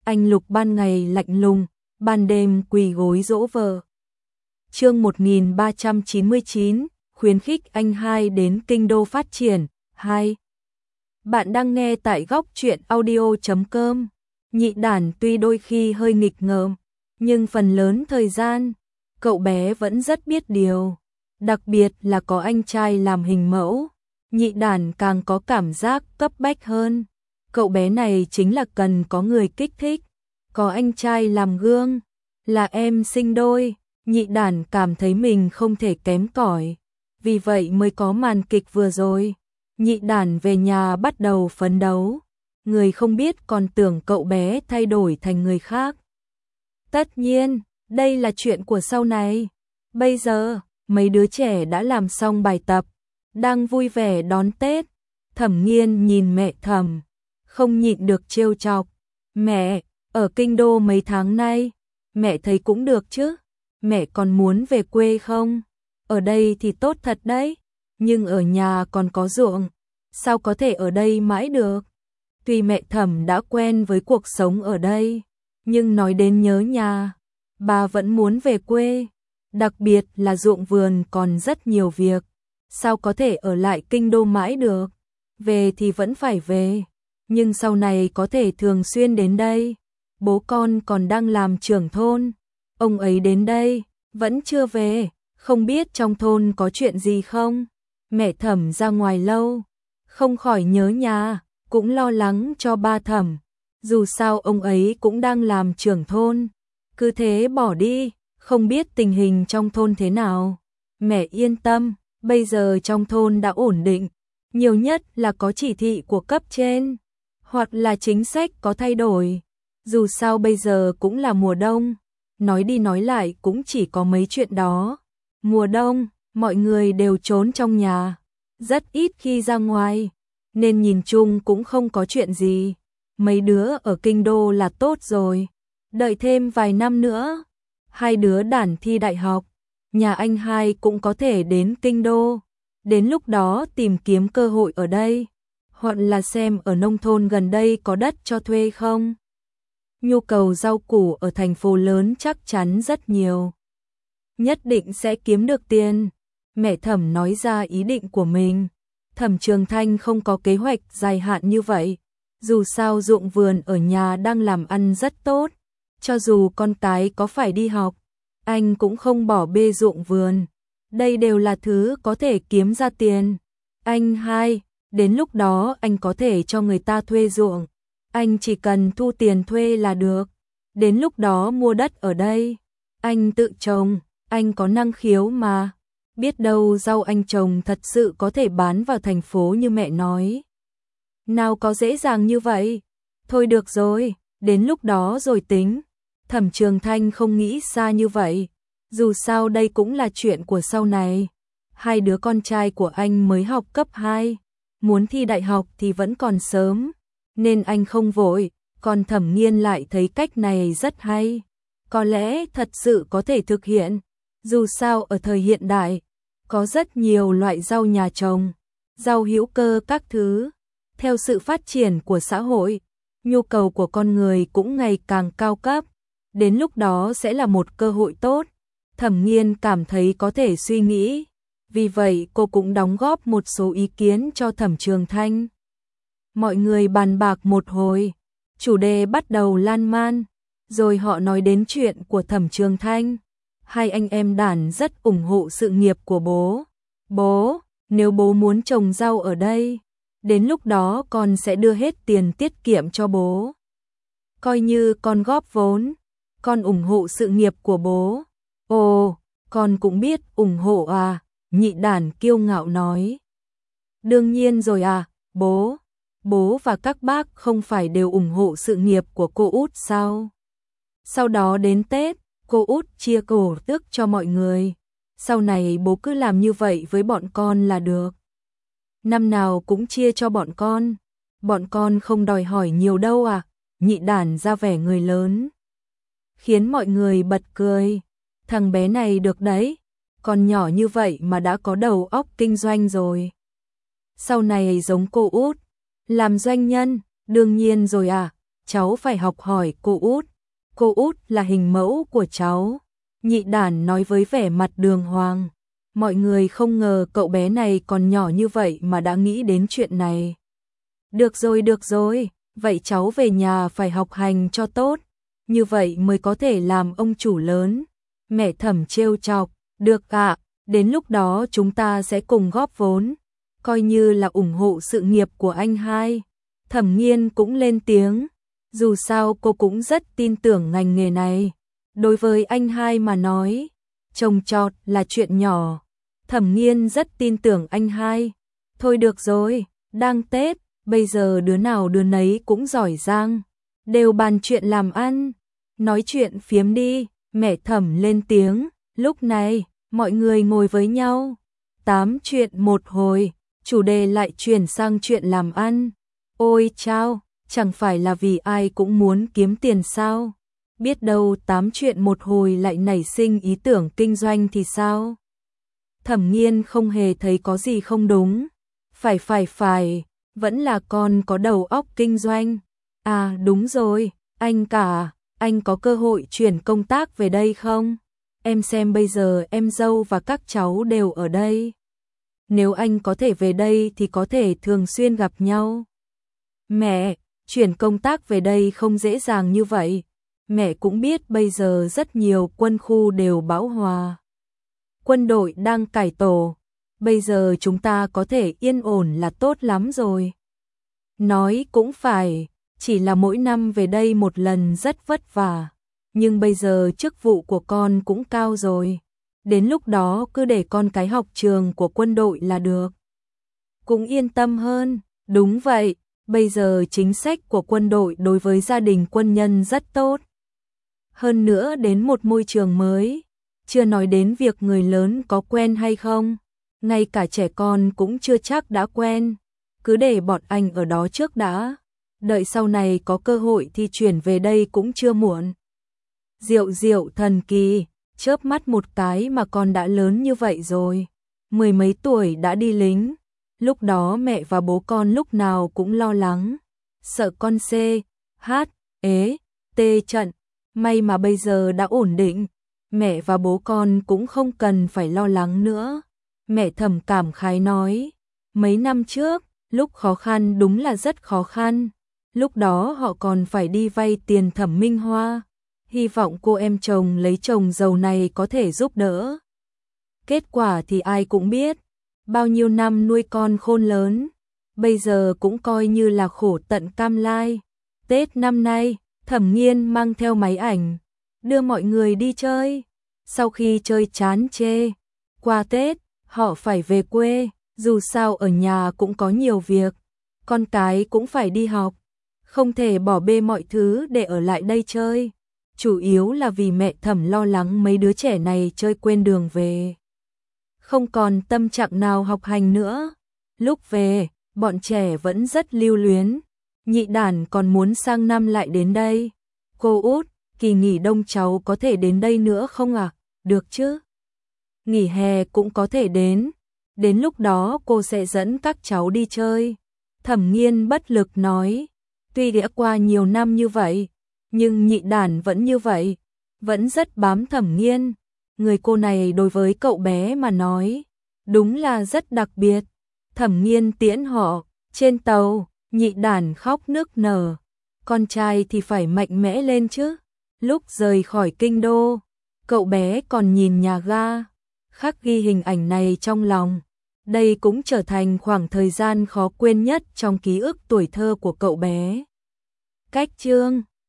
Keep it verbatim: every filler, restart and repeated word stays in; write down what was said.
Anh Lục ban ngày lạnh lùng, ban đêm quỳ gối dỗ vợ. Chương một nghìn ba trăm chín mươi chín, khuyến khích anh hai đến kinh đô phát triển. hai. Bạn đang nghe tại góc truyện audio chấm com. Nhị Đản tuy đôi khi hơi nghịch ngợm, nhưng phần lớn thời gian, cậu bé vẫn rất biết điều. Đặc biệt là có anh trai làm hình mẫu, Nhị Đản càng có cảm giác cấp bách hơn. Cậu bé này chính là cần có người kích thích, có anh trai làm gương, là em sinh đôi. Nhị Đản cảm thấy mình không thể kém cỏi, vì vậy mới có màn kịch vừa rồi. Nhị Đản về nhà bắt đầu phấn đấu, người không biết còn tưởng cậu bé thay đổi thành người khác. Tất nhiên, đây là chuyện của sau này. Bây giờ, mấy đứa trẻ đã làm xong bài tập, đang vui vẻ đón Tết. Thẩm Nghiên nhìn mẹ Thẩm, không nhịn được trêu chọc. Mẹ, ở kinh đô mấy tháng nay, mẹ thấy cũng được chứ. Mẹ còn muốn về quê không? Ở đây thì tốt thật đấy, nhưng ở nhà còn có ruộng, sao có thể ở đây mãi được? Tuy mẹ Thẩm đã quen với cuộc sống ở đây, nhưng nói đến nhớ nhà, bà vẫn muốn về quê. Đặc biệt là ruộng vườn còn rất nhiều việc, sao có thể ở lại kinh đô mãi được? Về thì vẫn phải về, nhưng sau này có thể thường xuyên đến đây. Bố con còn đang làm trưởng thôn, ông ấy đến đây, vẫn chưa về, không biết trong thôn có chuyện gì không? Mẹ Thẩm ra ngoài lâu, không khỏi nhớ nhà, cũng lo lắng cho ba Thẩm. Dù sao ông ấy cũng đang làm trưởng thôn, cứ thế bỏ đi, không biết tình hình trong thôn thế nào. Mẹ yên tâm, bây giờ trong thôn đã ổn định, nhiều nhất là có chỉ thị của cấp trên, hoặc là chính sách có thay đổi. Dù sao bây giờ cũng là mùa đông, nói đi nói lại cũng chỉ có mấy chuyện đó. Mùa đông, mọi người đều trốn trong nhà, rất ít khi ra ngoài, nên nhìn chung cũng không có chuyện gì. Mấy đứa ở kinh đô là tốt rồi, đợi thêm vài năm nữa, hai đứa Đản thi đại học, nhà anh hai cũng có thể đến kinh đô. Đến lúc đó tìm kiếm cơ hội ở đây, hoặc là xem ở nông thôn gần đây có đất cho thuê không. Nhu cầu rau củ ở thành phố lớn chắc chắn rất nhiều, nhất định sẽ kiếm được tiền. Mẹ Thẩm nói ra ý định của mình. Thẩm Trường Thanh không có kế hoạch dài hạn như vậy, dù sao ruộng vườn ở nhà đang làm ăn rất tốt, cho dù con cái có phải đi học, anh cũng không bỏ bê ruộng vườn. Đây đều là thứ có thể kiếm ra tiền. Anh hai, đến lúc đó anh có thể cho người ta thuê ruộng, anh chỉ cần thu tiền thuê là được. Đến lúc đó mua đất ở đây, anh tự trồng, anh có năng khiếu mà. Biết đâu rau anh trồng thật sự có thể bán vào thành phố như mẹ nói. Nào có dễ dàng như vậy. Thôi được rồi, đến lúc đó rồi tính. Thẩm Trường Thanh không nghĩ xa như vậy. Dù sao đây cũng là chuyện của sau này. Hai đứa con trai của anh mới học cấp hai, muốn thi đại học thì vẫn còn sớm, nên anh không vội. Còn Thẩm Nghiên lại thấy cách này rất hay, có lẽ thật sự có thể thực hiện. Dù sao ở thời hiện đại, có rất nhiều loại rau nhà trồng, rau hữu cơ các thứ. Theo sự phát triển của xã hội, nhu cầu của con người cũng ngày càng cao cấp. Đến lúc đó sẽ là một cơ hội tốt. Thẩm Nghiên cảm thấy có thể suy nghĩ, vì vậy cô cũng đóng góp một số ý kiến cho Thẩm Trường Thanh. Mọi người bàn bạc một hồi, chủ đề bắt đầu lan man, rồi họ nói đến chuyện của Thẩm Trường Thanh. Hai anh em Đản rất ủng hộ sự nghiệp của bố. Bố, nếu bố muốn trồng rau ở đây, đến lúc đó con sẽ đưa hết tiền tiết kiệm cho bố. Coi như con góp vốn, con ủng hộ sự nghiệp của bố. Ồ, con cũng biết ủng hộ à, Nhị Đản kiêu ngạo nói. Đương nhiên rồi à, bố. Bố và các bác không phải đều ủng hộ sự nghiệp của cô út sao? Sau đó đến Tết, cô út chia cổ tức cho mọi người. Sau này bố cứ làm như vậy với bọn con là được. Năm nào cũng chia cho bọn con. Bọn con không đòi hỏi nhiều đâu à? Nhị Đản ra vẻ người lớn, khiến mọi người bật cười. Thằng bé này được đấy, còn nhỏ như vậy mà đã có đầu óc kinh doanh rồi. Sau này giống cô út, làm doanh nhân, đương nhiên rồi à, cháu phải học hỏi cô út. Cô út là hình mẫu của cháu. Nhị đản nói với vẻ mặt đường hoàng. Mọi người không ngờ cậu bé này còn nhỏ như vậy mà đã nghĩ đến chuyện này. Được rồi, được rồi, vậy cháu về nhà phải học hành cho tốt, như vậy mới có thể làm ông chủ lớn. Mẹ Thẩm trêu chọc, được ạ, đến lúc đó chúng ta sẽ cùng góp vốn, coi như là ủng hộ sự nghiệp của anh hai. Thẩm Nghiên cũng lên tiếng, dù sao cô cũng rất tin tưởng ngành nghề này. Đối với anh hai mà nói, trồng trọt là chuyện nhỏ. Thẩm Nghiên rất tin tưởng anh hai. Thôi được rồi, đang Tết, bây giờ đứa nào đứa nấy cũng giỏi giang, đều bàn chuyện làm ăn, nói chuyện phiếm đi. Mẹ Thẩm lên tiếng, lúc này, mọi người ngồi với nhau, tám chuyện một hồi, chủ đề lại chuyển sang chuyện làm ăn. Ôi chao, chẳng phải là vì ai cũng muốn kiếm tiền sao? Biết đâu tám chuyện một hồi lại nảy sinh ý tưởng kinh doanh thì sao? Thẩm Nghiên không hề thấy có gì không đúng. Phải phải phải, vẫn là con có đầu óc kinh doanh. À đúng rồi, anh cả, anh có cơ hội chuyển công tác về đây không? Em xem bây giờ em dâu và các cháu đều ở đây. Nếu anh có thể về đây thì có thể thường xuyên gặp nhau. Mẹ, chuyển công tác về đây không dễ dàng như vậy. Mẹ cũng biết bây giờ rất nhiều quân khu đều bão hòa. Quân đội đang cải tổ. Bây giờ chúng ta có thể yên ổn là tốt lắm rồi. Nói cũng phải, chỉ là mỗi năm về đây một lần rất vất vả. Nhưng bây giờ chức vụ của con cũng cao rồi. Đến lúc đó cứ để con cái học trường của quân đội là được. Cũng yên tâm hơn. Đúng vậy, bây giờ chính sách của quân đội đối với gia đình quân nhân rất tốt. Hơn nữa đến một môi trường mới. Chưa nói đến việc người lớn có quen hay không. Ngay cả trẻ con cũng chưa chắc đã quen. Cứ để bọn anh ở đó trước đã. Đợi sau này có cơ hội thì chuyển về đây cũng chưa muộn. Diệu diệu thần kỳ, chớp mắt một cái mà con đã lớn như vậy rồi. Mười mấy tuổi đã đi lính. Lúc đó mẹ và bố con lúc nào cũng lo lắng. Sợ con C, H, ế, T trận. May mà bây giờ đã ổn định. Mẹ và bố con cũng không cần phải lo lắng nữa. Mẹ Thẩm cảm khái nói. Mấy năm trước, lúc khó khăn đúng là rất khó khăn. Lúc đó họ còn phải đi vay tiền Thẩm Minh Hoa. Hy vọng cô em chồng lấy chồng giàu này có thể giúp đỡ. Kết quả thì ai cũng biết. Bao nhiêu năm nuôi con khôn lớn. Bây giờ cũng coi như là khổ tận cam lai. Tết năm nay, Thẩm Nghiên mang theo máy ảnh. Đưa mọi người đi chơi. Sau khi chơi chán chê. Qua Tết, họ phải về quê. Dù sao ở nhà cũng có nhiều việc. Con cái cũng phải đi học. Không thể bỏ bê mọi thứ để ở lại đây chơi. Chủ yếu là vì mẹ Thẩm lo lắng mấy đứa trẻ này chơi quên đường về. Không còn tâm trạng nào học hành nữa. Lúc về, bọn trẻ vẫn rất lưu luyến. Nhị đản còn muốn sang năm lại đến đây. Cô út, kỳ nghỉ đông cháu có thể đến đây nữa không ạ? À? Được chứ? Nghỉ hè cũng có thể đến. Đến lúc đó cô sẽ dẫn các cháu đi chơi. Thẩm Nghiên bất lực nói. Tuy đã qua nhiều năm như vậy, nhưng nhị đản vẫn như vậy. Vẫn rất bám Thẩm Nghiên. Người cô này đối với cậu bé mà nói, đúng là rất đặc biệt. Thẩm Nghiên tiễn họ, trên tàu, nhị đản khóc nức nở. Con trai thì phải mạnh mẽ lên chứ. Lúc rời khỏi kinh đô, cậu bé còn nhìn nhà ga, khắc ghi hình ảnh này trong lòng. Đây cũng trở thành khoảng thời gian khó quên nhất trong ký ức tuổi thơ của cậu bé. Cách chương